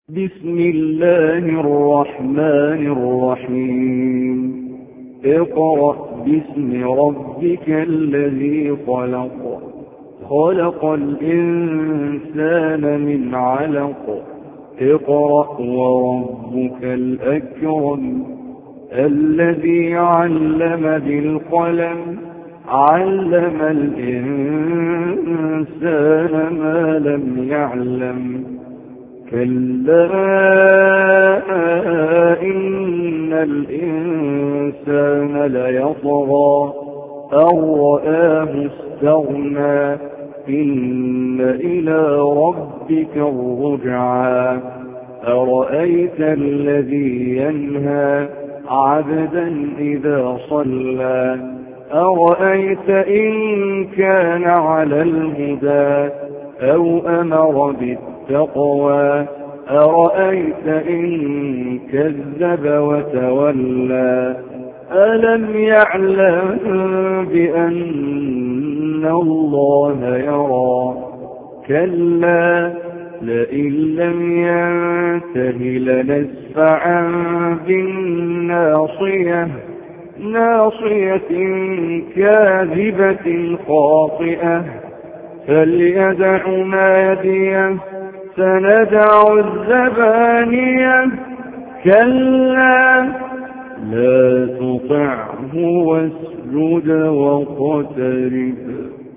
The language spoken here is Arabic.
بسم الله الرحمن الرحيم اقرأ باسم ربك الذي خلق خلق الإنسان من علق اقرأ وربك الأكرم الذي علم بالقلم علم الإنسان ما لم يعلم كلا إن الإنسان ليطغى أن رآه استغنى إن إلى ربك الرجعى أرأيت الذي ينهى عبدا إذا صلى أرأيت إن كان على الهدى أو أمر بالتقوى أرأيت إن كذب وتولى ألم يعلم بأن الله يرى كلا لئن لم ينته لنسفعا بالناصية ناصية كاذبة خاطئة فليدع ناديه سندع الزبانية كلا لا تطعه واسجد واقترب